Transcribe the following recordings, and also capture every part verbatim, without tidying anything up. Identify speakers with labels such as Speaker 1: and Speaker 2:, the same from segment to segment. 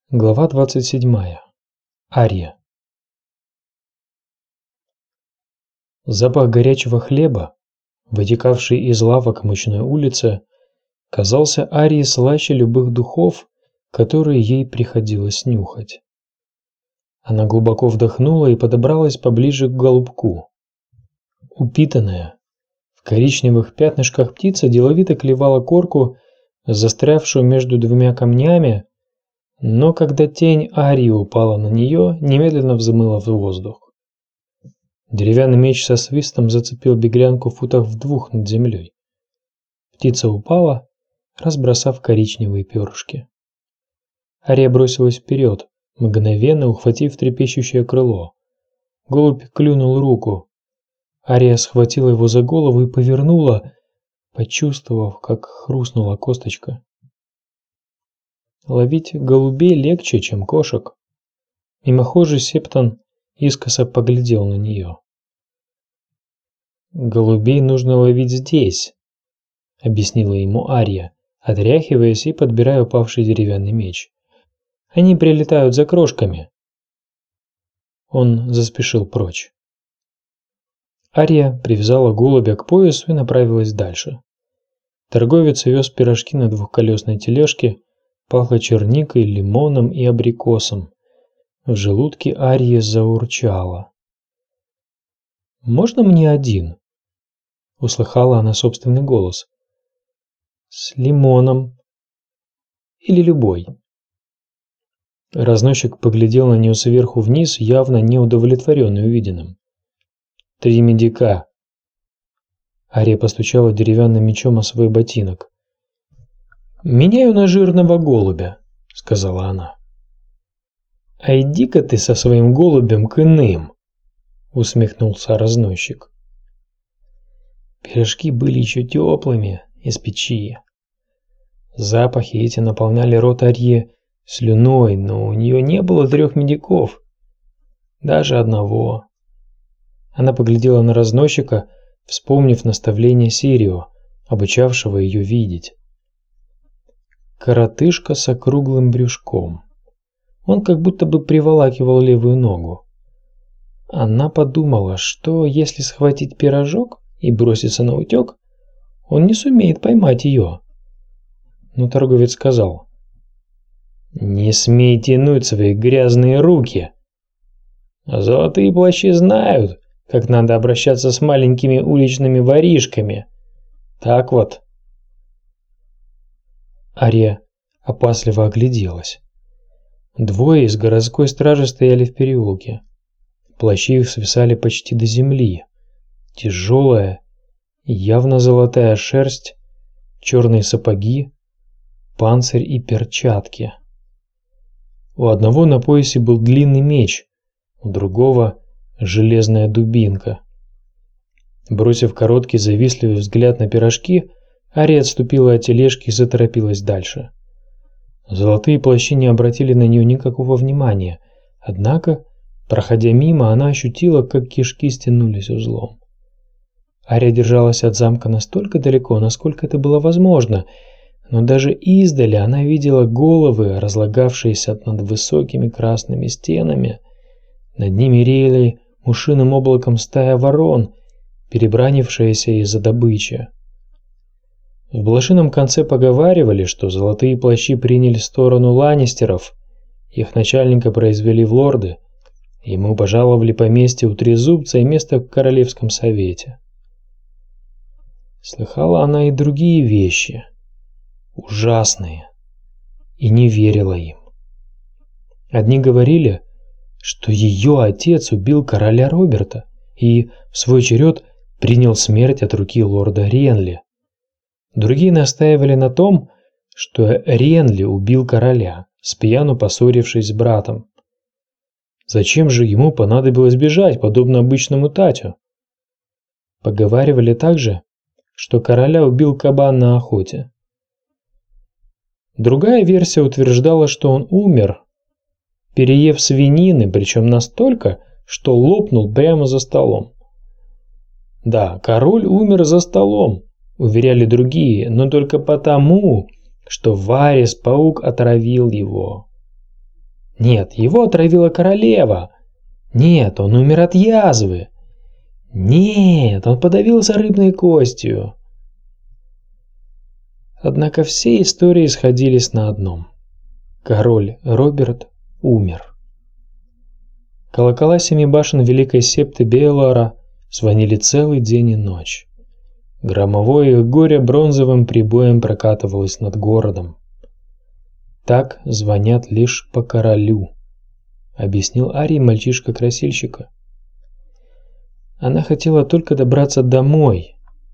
Speaker 1: Глава двадцать седьмая. Ария. Запах горячего хлеба, вытекавший из лавок мучной улицы, казался Арии слаще любых духов, которые ей приходилось нюхать. Она глубоко вдохнула и подобралась поближе к голубку. Упитанная, в коричневых пятнышках птица деловито клевала корку, застрявшую между двумя камнями, но когда тень Арии упала на нее, немедленно взмыла в воздух. Деревянный меч со свистом зацепил беглянку в футах в двух над землей. Птица упала, разбросав коричневые перышки. Ария бросилась вперед, мгновенно ухватив трепещущее крыло. Голубь клюнул руку. Ария схватила его за голову и повернула, почувствовав, как хрустнула косточка. Ловить голубей легче, чем кошек. Мимохожий Септон искоса поглядел на нее. «Голубей нужно ловить здесь», — объяснила ему Ария, отряхиваясь и подбирая упавший деревянный меч. «Они прилетают за крошками». Он заспешил прочь. Ария привязала голубя к поясу и направилась дальше. Торговец вез пирожки на двухколесной тележке, пахло черникой, лимоном и абрикосом. В желудке Арии заурчало. «Можно мне один?» — услыхала она собственный голос. «С лимоном. Или любой». Разносчик поглядел на нее сверху вниз, явно неудовлетворенный увиденным. «Три медика». Ария постучала деревянным мечом о свой ботинок. «Меняю на жирного голубя», — сказала она. «А иди-ка ты со своим голубем к иным», — усмехнулся разносчик. Пирожки были еще теплыми из печи. Запахи эти наполняли рот Арье слюной, но у нее не было трех медиков, даже одного. Она поглядела на разносчика, вспомнив наставление Сирио, обучавшего ее видеть. Коротышка с округлым брюшком. Он как будто бы приволакивал левую ногу. Она подумала, что если схватить пирожок и броситься на утек, он не сумеет поймать ее. Но торговец сказал: «Не смей тянуть свои грязные руки. Золотые плащи знают, как надо обращаться с маленькими уличными воришками. Так вот». Ария опасливо огляделась. Двое из городской стражи стояли в переулке. Плащи их свисали почти до земли. Тяжелая, явно золотая шерсть, черные сапоги, панцирь и перчатки. У одного на поясе был длинный меч, у другого железная дубинка. Бросив короткий завистливый взгляд на пирожки, Ария отступила от тележки и заторопилась дальше. Золотые плащи не обратили на нее никакого внимания, однако, проходя мимо, она ощутила, как кишки стянулись узлом. Ария держалась от замка настолько далеко, насколько это было возможно, но даже издали она видела головы, разлагавшиеся над высокими красными стенами. Над ними реяли мушиным облаком стая ворон, перебранившаяся из-за добычи. В блошином конце поговаривали, что золотые плащи приняли сторону ланнистеров, их начальника произвели в лорды, ему пожаловали поместье у Трезубца и место в Королевском совете. Слыхала она и другие вещи, ужасные, и не верила им. Одни говорили, что ее отец убил короля Роберта и в свой черед принял смерть от руки лорда Ренли. Другие настаивали на том, что Ренли убил короля, спьяну поссорившись с братом. Зачем же ему понадобилось бежать, подобно обычному татю? Поговаривали также, что короля убил кабан на охоте. Другая версия утверждала, что он умер, переев свинины, причем настолько, что лопнул прямо за столом. Да, король умер за столом, уверяли другие, но только потому, что Варис-паук отравил его. Нет, его отравила королева. Нет, он умер от язвы. Нет, он подавился рыбной костью. Однако все истории сходились на одном. Король Роберт умер. Колокола семи башен Великой Септы Бейлора звонили целый день и ночь. Громовое горе бронзовым прибоем прокатывалось над городом. «Так звонят лишь по королю», — объяснил Арии мальчишка-красильщика. Она хотела только добраться домой,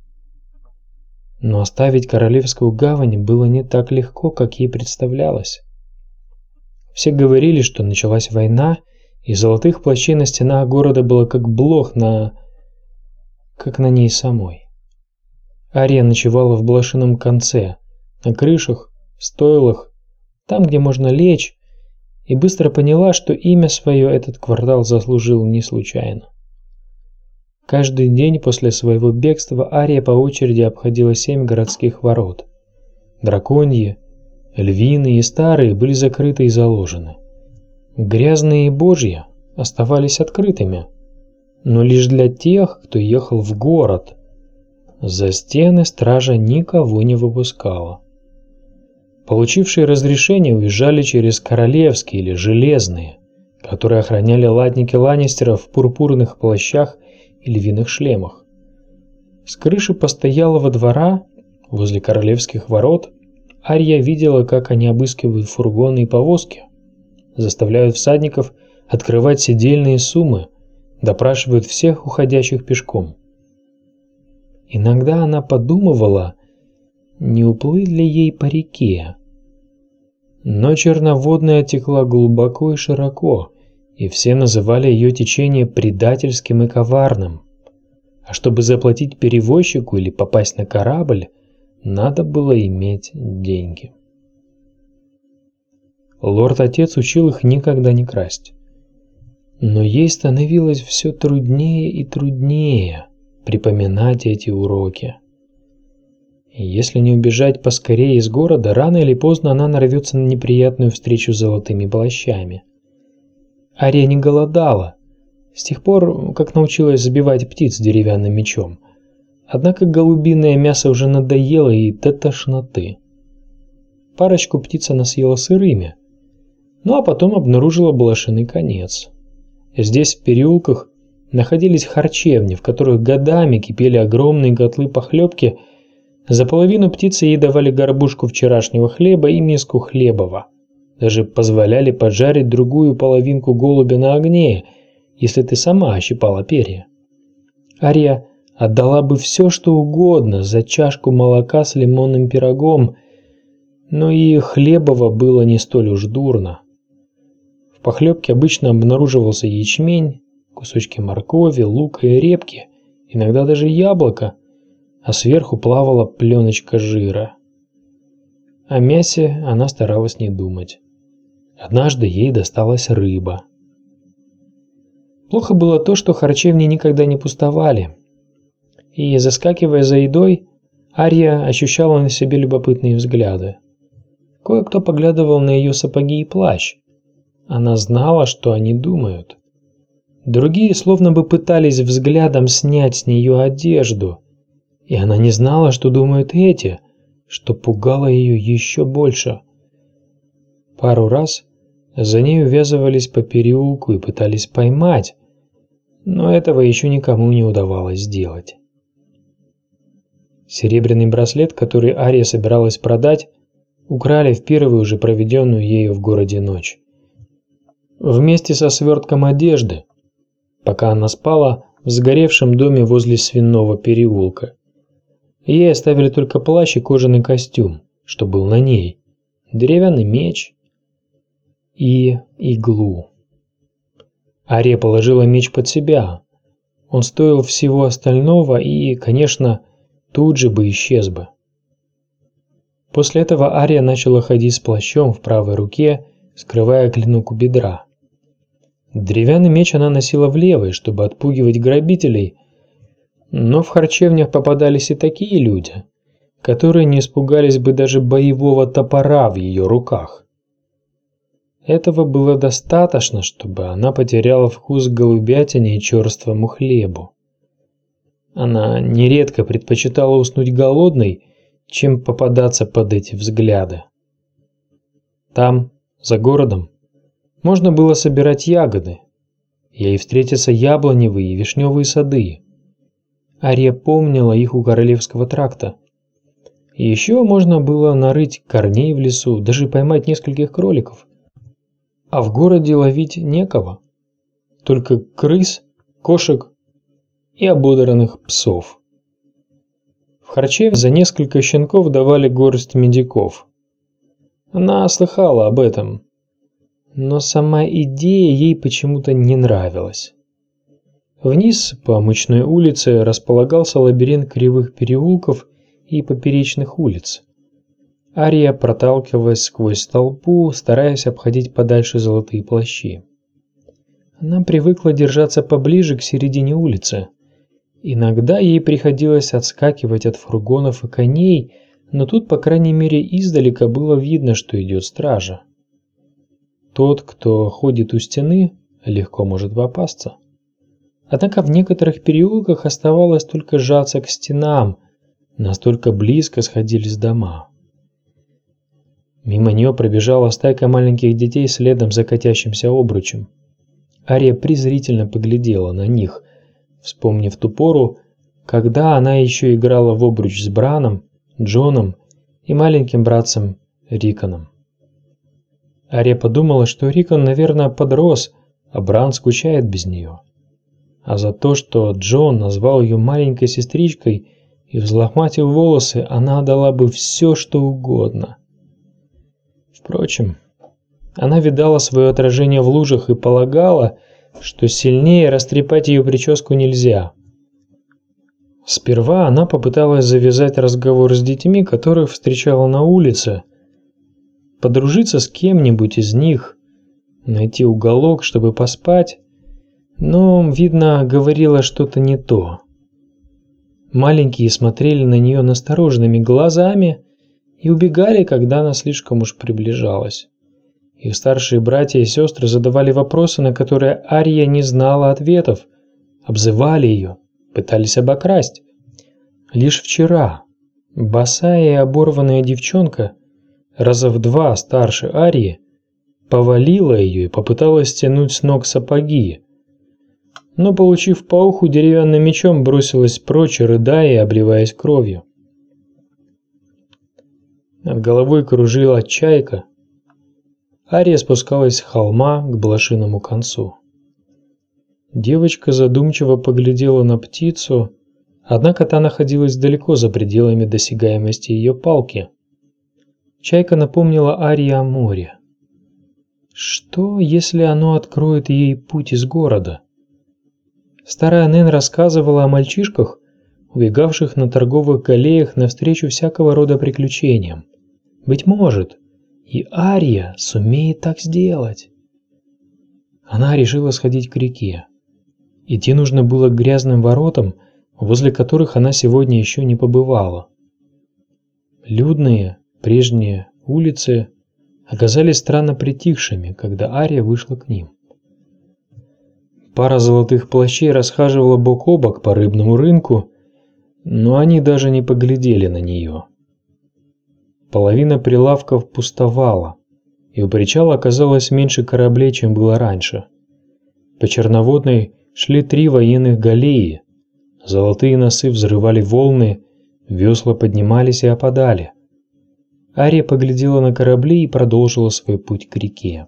Speaker 1: но оставить Королевскую гавань было не так легко, как ей представлялось. Все говорили, что началась война, и золотых плащей на стенах города было как блох на... как на ней самой. Ария ночевала в блошином конце, на крышах, в стойлах, там, где можно лечь, и быстро поняла, что имя свое этот квартал заслужил не случайно. Каждый день после своего бегства Ария по очереди обходила семь городских ворот. Драконьи, львиные и старые были закрыты и заложены. Грязные и божьи оставались открытыми, но лишь для тех, кто ехал в город. За стены стража никого не выпускала. Получившие разрешение уезжали через королевские или железные, которые охраняли латники ланнистеров в пурпурных плащах и львиных шлемах. С крыши постоялого двора, возле королевских ворот, Ария видела, как они обыскивают фургоны и повозки, заставляют всадников открывать седельные суммы, допрашивают всех уходящих пешком. Иногда она подумывала, не уплыть ли ей по реке. Но черноводная текла глубоко и широко, и все называли ее течение предательским и коварным. А чтобы заплатить перевозчику или попасть на корабль, надо было иметь деньги. Лорд-отец учил их никогда не красть. Но ей становилось все труднее и труднее припоминать эти уроки. И если не убежать поскорее из города, рано или поздно она нарвется на неприятную встречу с золотыми плащами. Ария не голодала, с тех пор, как научилась забивать птиц деревянным мечом. Однако голубиное мясо уже надоело ей до тошноты. Парочку птиц она съела сырыми, ну а потом обнаружила блошиный конец. Здесь, в переулках, находились харчевни, в которых годами кипели огромные котлы похлебки. За половину птицы ей давали горбушку вчерашнего хлеба и миску хлебова. Даже позволяли поджарить другую половинку голубя на огне, если ты сама ощипала перья. Ария отдала бы все, что угодно за чашку молока с лимонным пирогом, но и хлебова было не столь уж дурно. В похлебке обычно обнаруживался ячмень, кусочки моркови, лука и репки, иногда даже яблоко, а сверху плавала пленочка жира. О мясе она старалась не думать. Однажды ей досталась рыба. Плохо было то, что харчевни никогда не пустовали. И, заскакивая за едой, Ария ощущала на себе любопытные взгляды. Кое-кто поглядывал на ее сапоги и плащ. Она знала, что они думают. Другие словно бы пытались взглядом снять с нее одежду, и она не знала, что думают эти, что пугало ее еще больше. Пару раз за ней увязывались по переулку и пытались поймать, но этого еще никому не удавалось сделать. Серебряный браслет, который Ария собиралась продать, украли в первую же проведенную ею в городе ночь. Вместе со свертком одежды, пока она спала в сгоревшем доме возле Свиного переулка. Ей оставили только плащ и кожаный костюм, что был на ней, деревянный меч и иглу. Ария положила меч под себя. Он стоил всего остального и, конечно, тут же бы исчез бы. После этого Ария начала ходить с плащом в правой руке, скрывая клинок у бедра. Деревянный меч она носила в левой, чтобы отпугивать грабителей, но в харчевнях попадались и такие люди, которые не испугались бы даже боевого топора в ее руках. Этого было достаточно, чтобы она потеряла вкус к голубятине и черствому хлебу. Она нередко предпочитала уснуть голодной, чем попадаться под эти взгляды. Там, за городом, можно было собирать ягоды. Ей встретятся яблоневые и вишневые сады. Ария помнила их у Королевского тракта. И еще можно было нарыть корней в лесу, даже поймать нескольких кроликов. А в городе ловить некого. Только крыс, кошек и ободранных псов. В харчевне за несколько щенков давали горсть медиков. Она слыхала об этом, но сама идея ей почему-то не нравилась. Вниз по Мучной улице располагался лабиринт кривых переулков и поперечных улиц. Ария проталкивалась сквозь толпу, стараясь обходить подальше золотые плащи. Она привыкла держаться поближе к середине улицы. Иногда ей приходилось отскакивать от фургонов и коней, но тут, по крайней мере, издалека было видно, что идет стража. Тот, кто ходит у стены, легко может попасться. Однако в некоторых переулках оставалось только сжаться к стенам, настолько близко сходились дома. Мимо нее пробежала стайка маленьких детей следом за катящимся обручем. Ария презрительно поглядела на них, вспомнив ту пору, когда она еще играла в обруч с Браном, Джоном и маленьким братцем Риконом. Ария подумала, что Рикон, наверное, подрос, а Бран скучает без нее. А за то, что Джон назвал ее маленькой сестричкой и взлохматил волосы, она отдала бы все, что угодно. Впрочем, она видала свое отражение в лужах и полагала, что сильнее растрепать ее прическу нельзя. Сперва она попыталась завязать разговор с детьми, которых встречала на улице, подружиться с кем-нибудь из них, найти уголок, чтобы поспать, но, видно, говорила что-то не то. Маленькие смотрели на нее настороженными глазами и убегали, когда она слишком уж приближалась. Их старшие братья и сестры задавали вопросы, на которые Ария не знала ответов, обзывали ее, пытались обокрасть. Лишь вчера босая и оборванная девчонка, раза в два старше Арии, повалила ее и попыталась стянуть с ног сапоги, но, получив по уху деревянным мечом, бросилась прочь, рыдая и обливаясь кровью. Над головой кружила чайка. Ария спускалась с холма к блошиному концу. Девочка задумчиво поглядела на птицу, однако та находилась далеко за пределами досягаемости ее палки. Чайка напомнила Арии о море. Что, если оно откроет ей путь из города? Старая Нэн рассказывала о мальчишках, убегавших на торговых галеях навстречу всякого рода приключениям. Быть может, и Ария сумеет так сделать. Она решила сходить к реке. Идти нужно было к грязным воротам, возле которых она сегодня еще не побывала. Людные, прежние улицы оказались странно притихшими, когда Ария вышла к ним. Пара золотых плащей расхаживала бок о бок по рыбному рынку, но они даже не поглядели на нее. Половина прилавков пустовала, и у причала оказалось меньше кораблей, чем было раньше. По Черноводной шли три военных галеи, золотые носы взрывали волны, весла поднимались и опадали. Ария поглядела на корабли и продолжила свой путь к реке.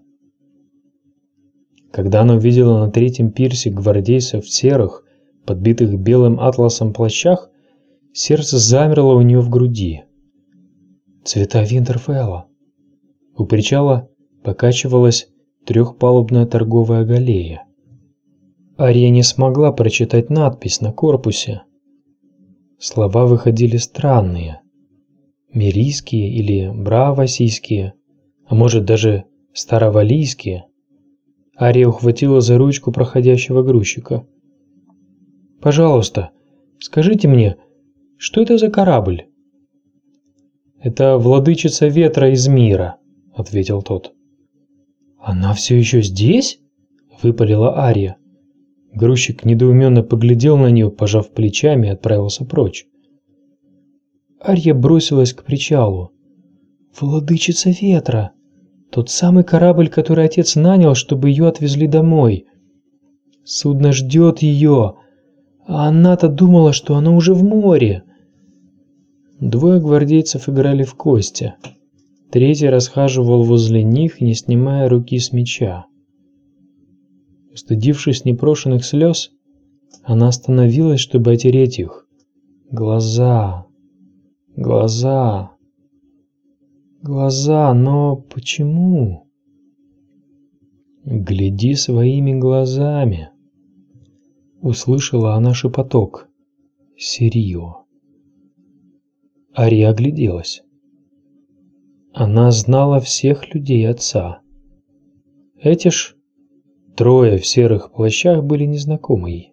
Speaker 1: Когда она увидела на третьем пирсе гвардейцев в серых, подбитых белым атласом плащах, сердце замерло у нее в груди. Цвета Винтерфелла. У причала покачивалась трехпалубная торговая галея. Ария не смогла прочитать надпись на корпусе. Слова выходили странные. Мирийские или бравасийские, а может даже старовалийские. Ария ухватила за ручку проходящего грузчика. «Пожалуйста, скажите мне, что это за корабль?» «Это владычица ветра из мира», — ответил тот. «Она все еще здесь?» – выпалила Ария. Грузчик недоуменно поглядел на нее, пожав плечами, и отправился прочь. Ария бросилась к причалу. «Владычица ветра! Тот самый корабль, который отец нанял, чтобы ее отвезли домой. Судно ждет ее, а она-то думала, что оно уже в море». Двое гвардейцев играли в кости. Третий расхаживал возле них, не снимая руки с меча. Устыдившись непрошенных слез, она остановилась, чтобы отереть их. Глаза, глаза, глаза, но почему? «Гляди своими глазами», — услышала она шепоток. «Сирио». Ария огляделась. Она знала всех людей отца. Эти ж трое в серых плащах были незнакомы ей.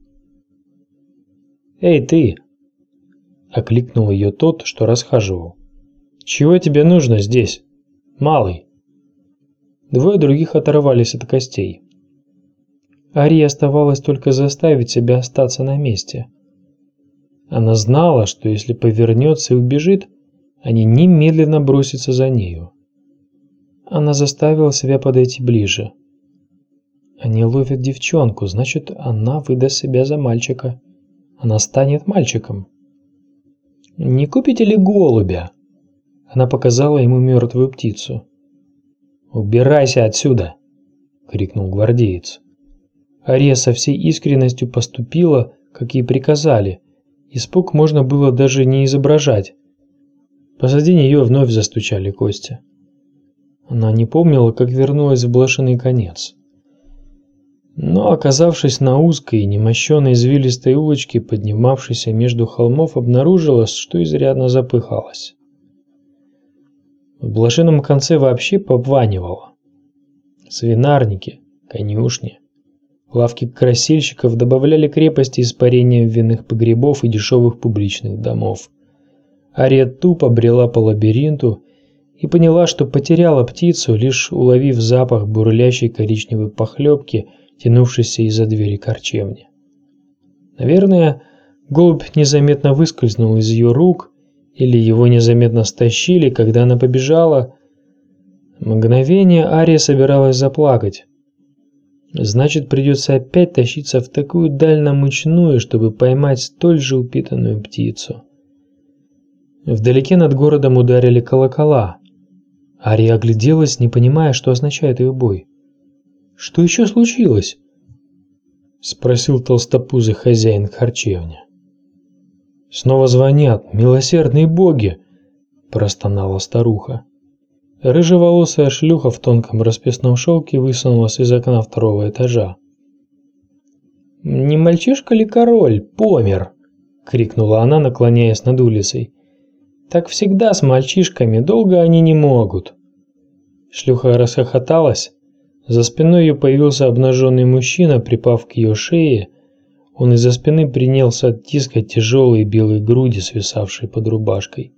Speaker 1: «Эй, ты!» — окликнул ее тот, что расхаживал. «Чего тебе нужно здесь, малый?» Двое других оторвались от костей. Арии оставалось только заставить себя остаться на месте. Она знала, что если повернется и убежит, они немедленно бросятся за нею. Она заставила себя подойти ближе. Они ловят девчонку, значит, она выдаст себя за мальчика. Она станет мальчиком. «Не купите ли голубя?» Она показала ему мертвую птицу. «Убирайся отсюда!» — крикнул гвардеец. Ария со всей искренностью поступила, как ей приказали. Испуг можно было даже не изображать. Позади нее вновь застучали кости. Она не помнила, как вернулась в блошиный конец. Но, оказавшись на узкой, немощенной извилистой улочке, поднимавшейся между холмов, обнаружила, что изрядно запыхалась. В блошином конце вообще побванивало. Свинарники, конюшни, лавки красильщиков добавляли крепости испарения винных погребов и дешевых публичных домов. Ария тупо брела по лабиринту и поняла, что потеряла птицу, лишь уловив запах бурлящей коричневой похлебки, тянувшейся из-за двери корчевни. Наверное, голубь незаметно выскользнул из ее рук, или его незаметно стащили, когда она побежала. Мгновение Ария собиралась заплакать. Значит, придется опять тащиться в такую дальномучную, чтобы поймать столь же упитанную птицу. Вдалеке над городом ударили колокола. Ария огляделась, не понимая, что означает их бой. «Что еще случилось?» — спросил толстопузый хозяин харчевни. «Снова звонят, милосердные боги!» — простонала старуха. Рыжеволосая шлюха в тонком расписном шелке высунулась из окна второго этажа. «Не мальчишка ли король помер?» — крикнула она, наклоняясь над улицей. «Так всегда с мальчишками, долго они не могут». Шлюха расхохоталась. За спиной ее появился обнаженный мужчина, припав к ее шее. Он из-за спины принялся оттискать тяжелые белые груди, свисавшие под рубашкой.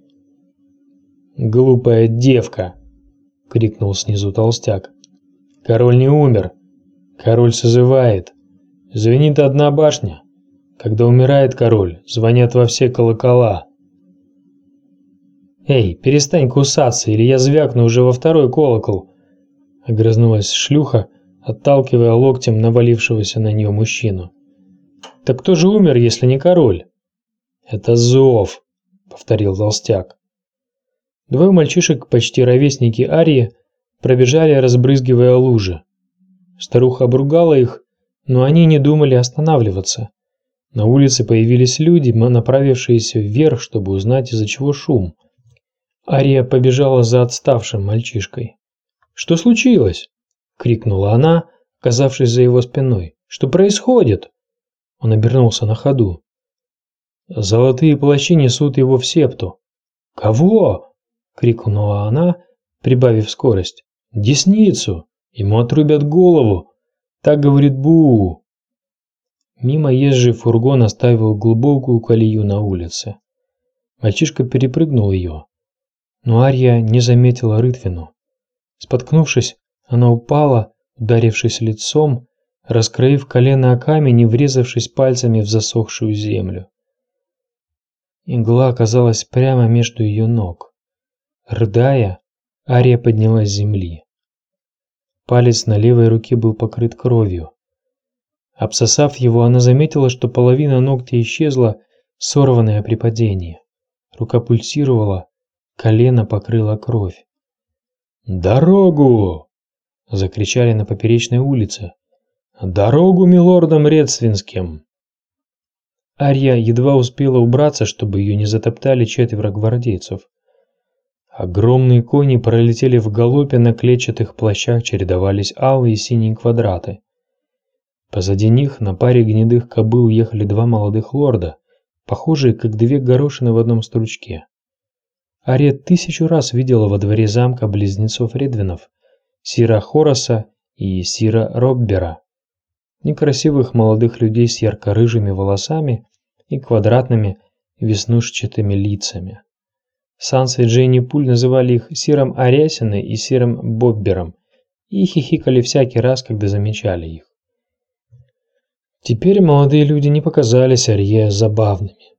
Speaker 1: «Глупая девка!» — крикнул снизу толстяк. «Король не умер. Король созывает. Звенит одна башня. Когда умирает король, звонят во все колокола». «Эй, перестань кусаться, или я звякну уже во второй колокол!» — огрызнулась шлюха, отталкивая локтем навалившегося на нее мужчину. «Так кто же умер, если не король?» «Это зов», — повторил толстяк. Двое мальчишек, почти ровесники Арии, пробежали, разбрызгивая лужи. Старуха обругала их, но они не думали останавливаться. На улице появились люди, направившиеся вверх, чтобы узнать, из-за чего шум. Ария побежала за отставшим мальчишкой. «Что случилось?» — крикнула она, оказавшись за его спиной. «Что происходит?» Он обернулся на ходу. «Золотые плащи несут его в септу». «Кого?» — крикнула она, прибавив скорость. «Десницу! Ему отрубят голову! Так говорит Буу!» Мимо езжий фургон оставил глубокую колею на улице. Мальчишка перепрыгнул ее, но Ария не заметила рытвину. Споткнувшись, Она упала, ударившись лицом, раскроив колено о камень и врезавшись пальцами в засохшую землю. Игла оказалась прямо между ее ног. Рыдая, Ария поднялась с земли. Палец на левой руке был покрыт кровью. Обсосав его, она заметила, что половина ногтя исчезла, сорванная при падении. Рука пульсировала, колено покрыла кровь. «Дорогу!» — закричали на поперечной улице. «Дорогу милордам Редсвинским!» Ария едва успела убраться, чтобы ее не затоптали четверо гвардейцев. Огромные кони пролетели в галопе, на клетчатых плащах чередовались алые и синие квадраты. Позади них на паре гнедых кобыл ехали два молодых лорда, похожие как две горошины в одном стручке. Ария тысячу раз видела во дворе замка близнецов Редвинов, сира Хораса и сира Роббера, некрасивых молодых людей с ярко-рыжими волосами и квадратными веснушчатыми лицами. Санса и Джейни Пуль называли их сиром Арясиной и сиром Боббером и хихикали всякий раз, когда замечали их. Теперь молодые люди не показались Арье забавными.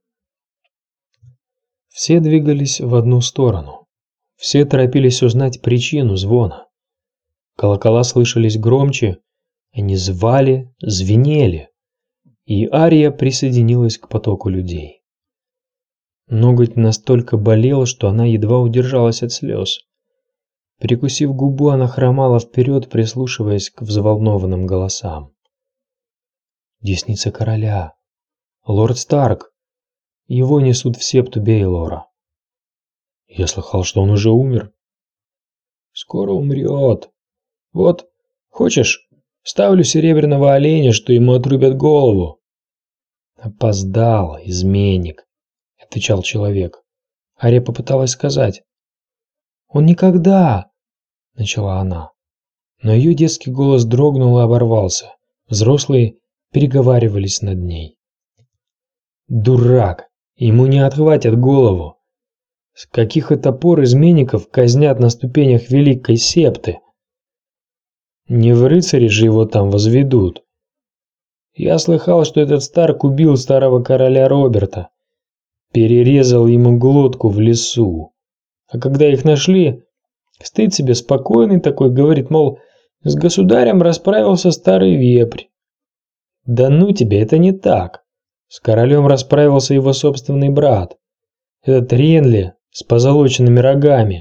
Speaker 1: Все двигались в одну сторону. Все торопились узнать причину звона. Колокола слышались громче, они звали, звенели, и Ария присоединилась к потоку людей. Ноготь настолько болел, что она едва удержалась от слез. Прикусив губу, она хромала вперед, прислушиваясь к взволнованным голосам. Десница короля. Лорд Старк. Его несут в септу Бейлора. Я слыхал, что он уже умер. Скоро умрет. Вот, хочешь, ставлю серебряного оленя, что ему отрубят голову. Опоздал, изменник, отвечал человек. Ария попыталась сказать. Он никогда, начала она. Но ее детский голос дрогнул и оборвался. Взрослые переговаривались над ней. Дурак, ему не отхватят голову. С каких это пор изменников казнят на ступенях великой септы? Не в рыцари же его там возведут. Я слыхал, что этот Старк убил старого короля Роберта, перерезал ему глотку в лесу. А когда их нашли, стоит себе спокойный такой, говорит, мол, с государем расправился старый вепрь. Да ну тебе, это не так. С королем расправился его собственный брат, этот Ренли с позолоченными рогами.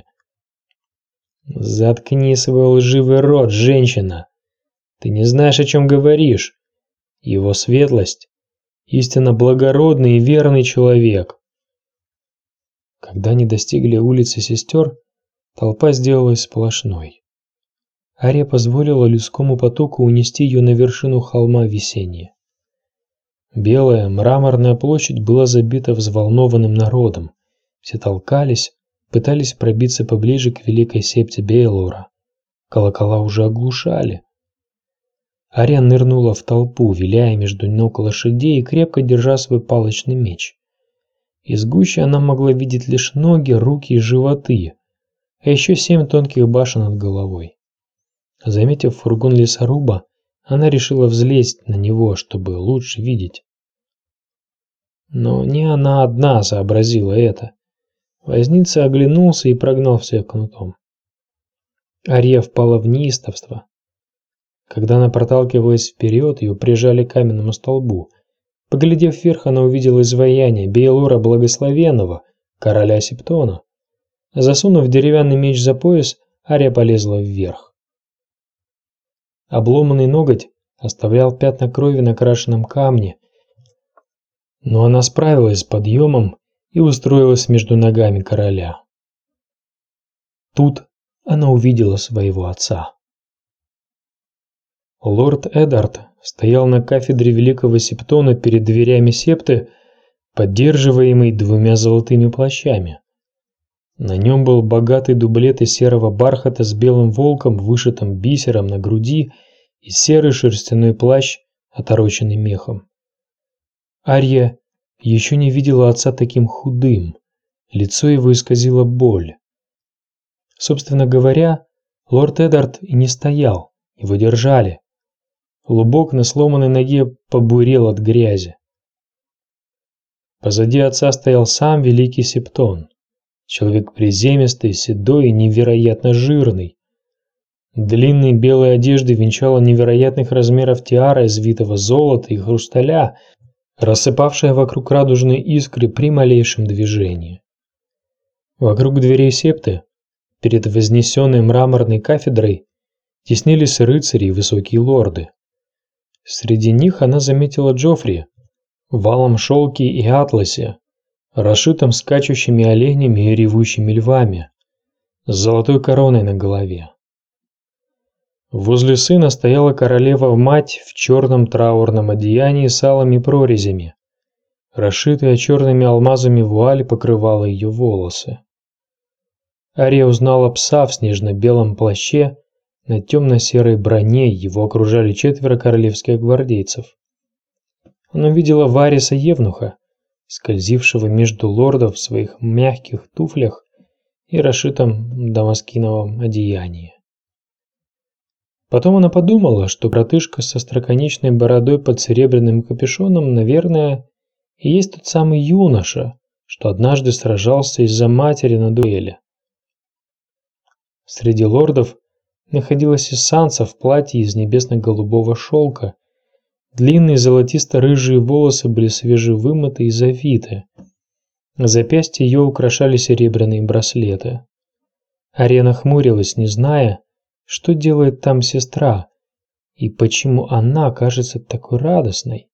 Speaker 1: Заткни свой лживый рот, женщина. Ты не знаешь, о чем говоришь. Его светлость истинно благородный и верный человек. Когда они достигли улицы Сестер, толпа сделалась сплошной. Ария позволила людскому потоку унести ее на вершину холма Весеннее. Белая мраморная площадь была забита взволнованным народом. Все толкались, пытались пробиться поближе к великой септе Бейлора. Колокола уже оглушали. Ария нырнула в толпу, виляя между ног лошадей и крепко держа свой палочный меч. Из гущи она могла видеть лишь ноги, руки и животы, а еще семь тонких башен над головой. Заметив фургон лесоруба, она решила взлезть на него, чтобы лучше видеть. Но не она одна сообразила это. Возница оглянулся и прогнал всех кнутом. Ария впала в неистовство. Когда она проталкивалась вперед, ее прижали к каменному столбу. Поглядев вверх, она увидела изваяние Бейлора Благословенного, короля Септона. Засунув деревянный меч за пояс, Ария полезла вверх. Обломанный ноготь оставлял пятна крови на крашеном камне, но она справилась с подъемом и устроилась между ногами короля. Тут она увидела своего отца. Лорд Эдард стоял на кафедре великого Септона перед дверями септы, поддерживаемый двумя золотыми плащами. На нем был богатый дублет из серого бархата с белым волком, вышитым бисером на груди, и серый шерстяной плащ, отороченный мехом. Ария еще не видела отца таким худым, лицо его исказило боль. Собственно говоря, Лорд Эддард и не стоял, его держали. Лубок на сломанной ноге побурел от грязи. Позади отца стоял сам великий Септон, человек приземистый, седой и невероятно жирный. Длинные белые одежды венчала невероятных размеров тиара из витого золота и хрусталя, рассыпавшая вокруг радужные искры при малейшем движении. Вокруг дверей септы, перед вознесенной мраморной кафедрой, теснились рыцари и высокие лорды. Среди них она заметила Джоффри в алом шелке и атласе, расшитом скачущими оленями и ревущими львами, с золотой короной на голове. Возле сына стояла королева-мать в черном траурном одеянии с алыми прорезями. Расшитая черными алмазами вуаль покрывала ее волосы. Ария узнала пса в снежно-белом плаще, на темно-серой броне его окружали четверо королевских гвардейцев. Она увидела Вариса Евнуха, скользившего между лордов в своих мягких туфлях и расшитом дамаскиновом одеянии. Потом она подумала, что братышка со остроконечной бородой под серебряным капюшоном, наверное, и есть тот самый юноша, что однажды сражался из-за матери на дуэли. Среди лордов находилась и Санса в платье из небесно-голубого шелка. Длинные золотисто-рыжие волосы были свежевымыты и завиты. На запястье ее украшали серебряные браслеты. Ария нахмурилась, не зная, что делает там сестра и почему она кажется такой радостной.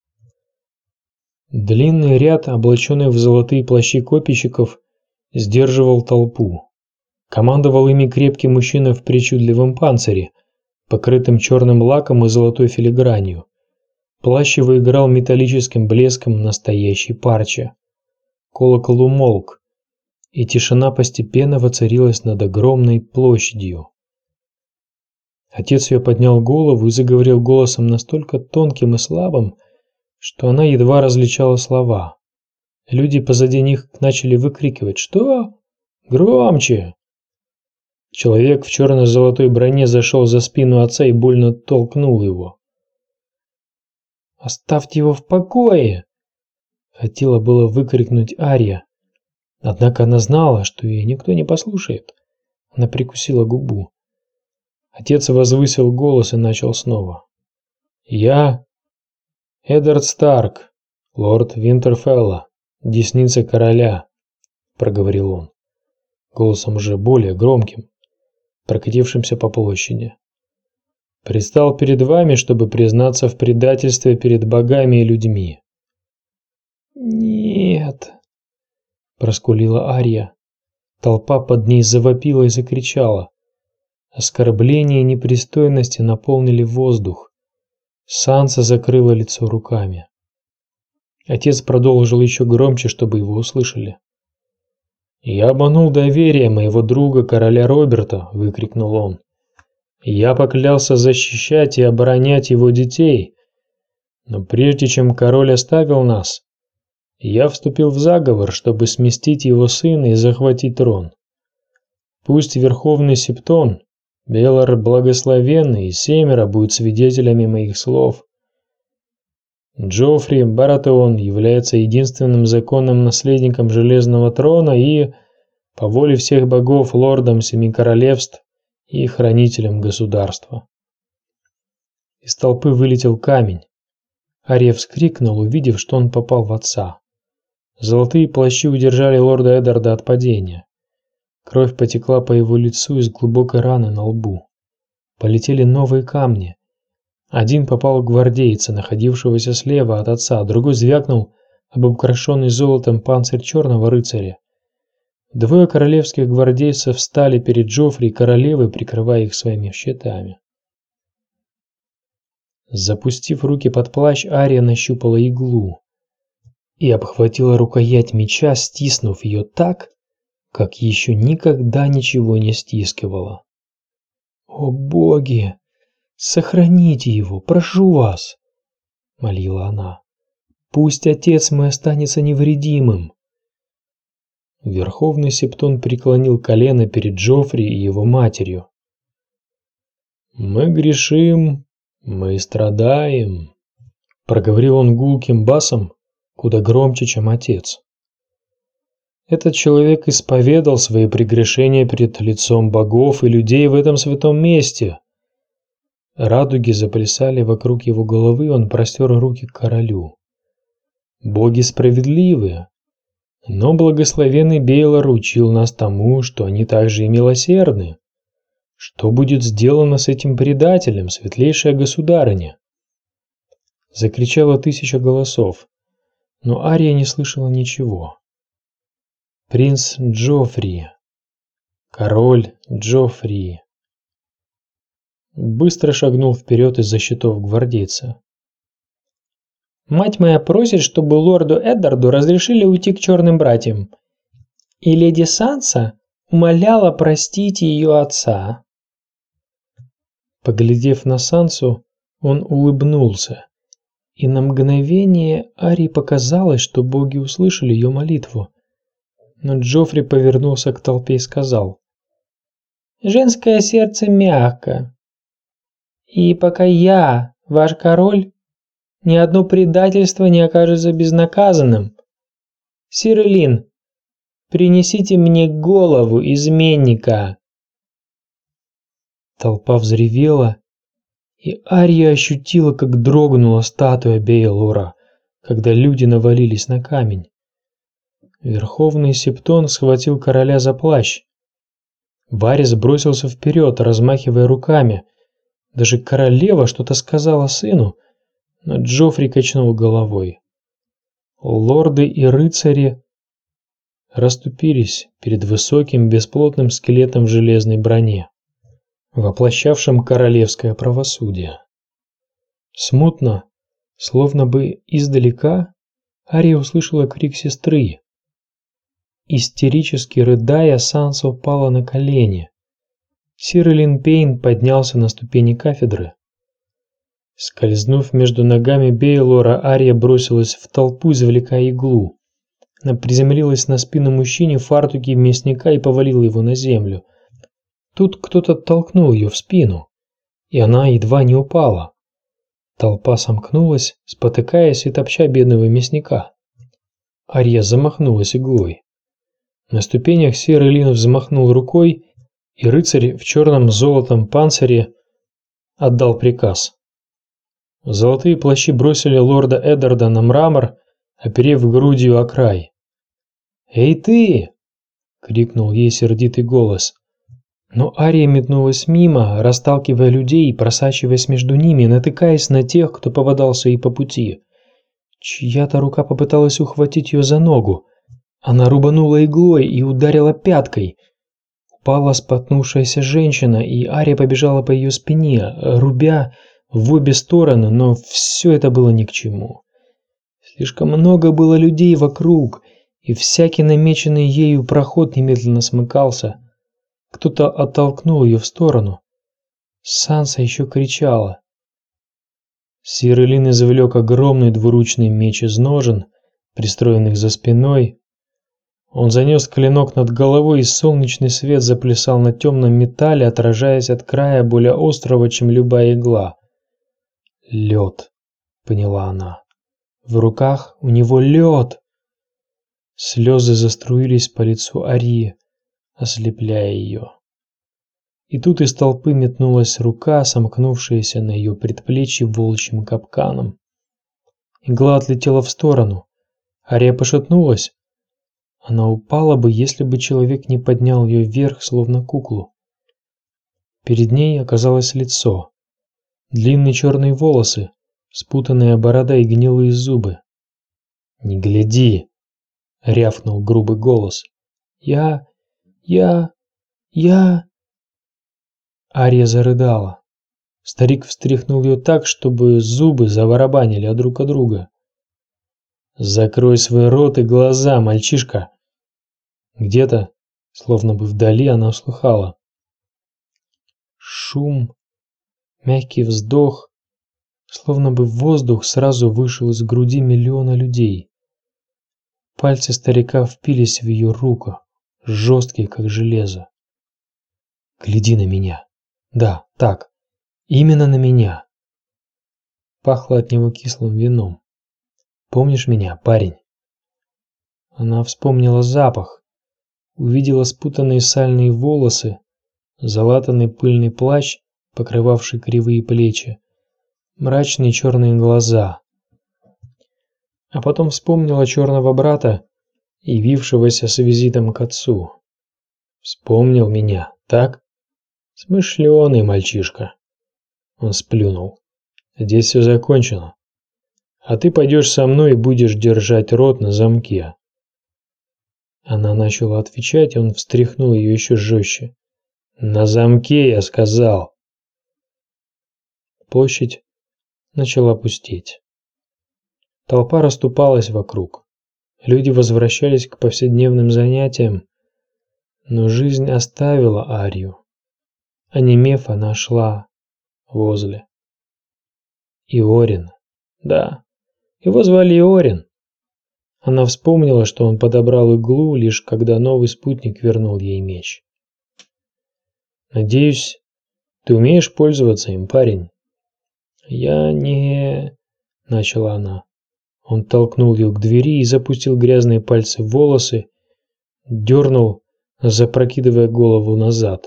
Speaker 1: Длинный ряд, облаченных в золотые плащи копейщиков, сдерживал толпу. Командовал ими крепкий мужчина в причудливом панцире, покрытым черным лаком и золотой филигранью. Плащ его играл металлическим блеском настоящей парчи. Колокол умолк, и тишина постепенно воцарилась над огромной площадью. Отец ее поднял голову и заговорил голосом настолько тонким и слабым, что она едва различала слова. Люди позади них начали выкрикивать: «Что? Громче!» Человек в черно-золотой броне зашел за спину отца и больно толкнул его. «Оставьте его в покое!» Хотела было выкрикнуть Ария, однако она знала, что ее никто не послушает. Она прикусила губу. Отец возвысил голос и начал снова. «Я Эддард Старк, лорд Винтерфелла, десница короля», — проговорил он, голосом уже более громким, прокатившимся по площади. «Предстал перед вами, чтобы признаться в предательстве перед богами и людьми». «Нет», — проскулила Ария. Толпа под ней завопила и закричала. Оскорбления и непристойности наполнили воздух. Санса закрыла лицо руками. Отец продолжил еще громче, чтобы его услышали. «Я обманул доверие моего друга короля Роберта», — выкрикнул он. «Я поклялся защищать и оборонять его детей, но прежде чем король оставил нас, я вступил в заговор, чтобы сместить его сына и захватить трон. Пусть Верховный Септон, Белор Благословенный и Семеро будут свидетелями моих слов. Джоффри Баратеон является единственным законным наследником Железного трона и, по воле всех богов, лордом Семи Королевств и хранителем государства». Из толпы вылетел камень. Ария вскрикнул, увидев, что он попал в отца. Золотые плащи удержали лорда Эддарда от падения. Кровь потекла по его лицу из глубокой раны на лбу. Полетели новые камни. Один попал в гвардейца, находившегося слева от отца, другой звякнул об украшенный золотом панцирь черного рыцаря. Двое королевских гвардейцев встали перед Джоффри и королевой, прикрывая их своими щитами. Запустив руки под плащ, Ария нащупала иглу и обхватила рукоять меча, стиснув ее так, как еще никогда ничего не стискивала. «О боги! Сохраните его, прошу вас!» — молила она. «Пусть отец мой останется невредимым!» Верховный Септон преклонил колено перед Джоффри и его матерью. Мы грешим, мы страдаем, проговорил он гулким басом, куда громче, чем отец. Этот человек исповедал свои прегрешения перед лицом богов и людей в этом святом месте. Радуги заплясали вокруг его головы, он простер руки к королю. Боги справедливы, но благословенный Бейлор учил нас тому, что они также и милосердны. Что будет сделано с этим предателем, светлейшая государыня? Закричало тысяча голосов, но Ария не слышала ничего. Принц Джоффри, король Джоффри, быстро шагнул вперед из-за щитов гвардейца. Мать моя просит, чтобы лорду Эддарду разрешили уйти к черным братьям, и леди Санса умоляла простить ее отца. Поглядев на Сансу, он улыбнулся, и на мгновение Арии показалось, что боги услышали ее молитву. Но Джоффри повернулся к толпе и сказал: «Женское сердце мягко, и пока я, ваш король, ни одно предательство не окажется безнаказанным. Сир Элин, принесите мне голову изменника». Толпа взревела, и Ария ощутила, как дрогнула статуя Бейлора, когда люди навалились на камень. Верховный Септон схватил короля за плащ. Варис бросился вперед, размахивая руками. Даже королева что-то сказала сыну, но Джоффри качнул головой. Лорды и рыцари расступились перед высоким бесплотным скелетом в железной броне, воплощавшим королевское правосудие. Смутно, словно бы издалека, Ария услышала крик сестры. Истерически рыдая, Санса упала на колени. Сир Элин Пейн поднялся на ступени кафедры. Скользнув между ногами Бейлора, Ария бросилась в толпу, извлекая иглу. Она приземлилась на спину мужчине в фартуке мясника и повалила его на землю. Тут кто-то толкнул ее в спину, и она едва не упала. Толпа сомкнулась, спотыкаясь и топча бедного мясника. Ария замахнулась иглой. На ступенях сир Элин взмахнул рукой, и рыцарь в черном золотом панцире отдал приказ. Золотые плащи бросили лорда Эддарда на мрамор, оперев грудью о край. «Эй ты!» — крикнул ей сердитый голос. Но Ария метнулась мимо, расталкивая людей и просачиваясь между ними, натыкаясь на тех, кто попадался ей по пути. Чья-то рука попыталась ухватить ее за ногу. Она рубанула иглой и ударила пяткой. Упала споткнувшаяся женщина, и Ария побежала по ее спине, рубя в обе стороны, но все это было ни к чему. Слишком много было людей вокруг, и всякий намеченный ею проход немедленно смыкался. Кто-то оттолкнул ее в сторону. Санса еще кричала. Сир Элин извлек огромный двуручный меч из ножен, пристроенных за спиной. Он занес клинок над головой, и солнечный свет заплясал на темном металле, отражаясь от края более острого, чем любая игла. «Лед», — поняла она. «В руках у него лед!» Слезы заструились по лицу Арии, ослепляя ее. И тут из толпы метнулась рука, сомкнувшаяся на ее предплечье волчьим капканом. Игла отлетела в сторону. Ария пошатнулась. Она упала бы, если бы человек не поднял ее вверх, словно куклу. Перед ней оказалось лицо. Длинные черные волосы, спутанная борода и гнилые зубы. «Не гляди!» — рявкнул грубый голос. «Я... я... я...» Ария зарыдала. Старик встряхнул ее так, чтобы зубы забарабанили друг от друга. «Закрой свой рот и глаза, мальчишка!» Где-то, словно бы вдали, она услыхала шум, мягкий вздох, словно бы воздух сразу вышел из груди миллиона людей. Пальцы старика впились в ее руку, жесткие, как железо. «Гляди на меня. Да, так. Именно на меня. Пахло от него кислым вином. Помнишь меня, парень? Она вспомнила запах, увидела спутанные сальные волосы, залатанный пыльный плащ, покрывавший кривые плечи, мрачные черные глаза. А потом вспомнила черного брата, явившегося с визитом к отцу. Вспомнил меня, так? Смышленый мальчишка. Он сплюнул. Здесь все закончено. А ты пойдешь со мной и будешь держать рот на замке. Она начала отвечать, и он встряхнул ее еще жестче. На замке, я сказал. Площадь начала пустеть. Толпа расступалась вокруг. Люди возвращались к повседневным занятиям, но жизнь оставила Арию. Онемев, она шла возле. Иорин. Да, его звали Иорин. Она вспомнила, что он подобрал иглу, лишь когда новый спутник вернул ей меч. «Надеюсь, ты умеешь пользоваться им, парень?» «Я не...» — начала она. Он толкнул ее к двери и запустил грязные пальцы в волосы, дернул, запрокидывая голову назад.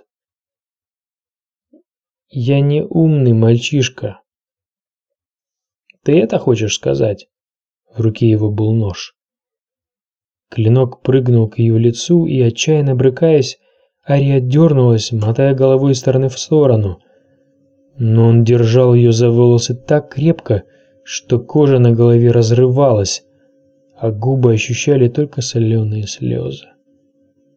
Speaker 1: «Я не умный мальчишка». «Ты это хочешь сказать?» В руке его был нож. Клинок прыгнул к ее лицу, и, отчаянно брыкаясь, Ария дернулась, мотая головой из стороны в сторону. Но он держал ее за волосы так крепко, что кожа на голове разрывалась, а губы ощущали только соленые слезы.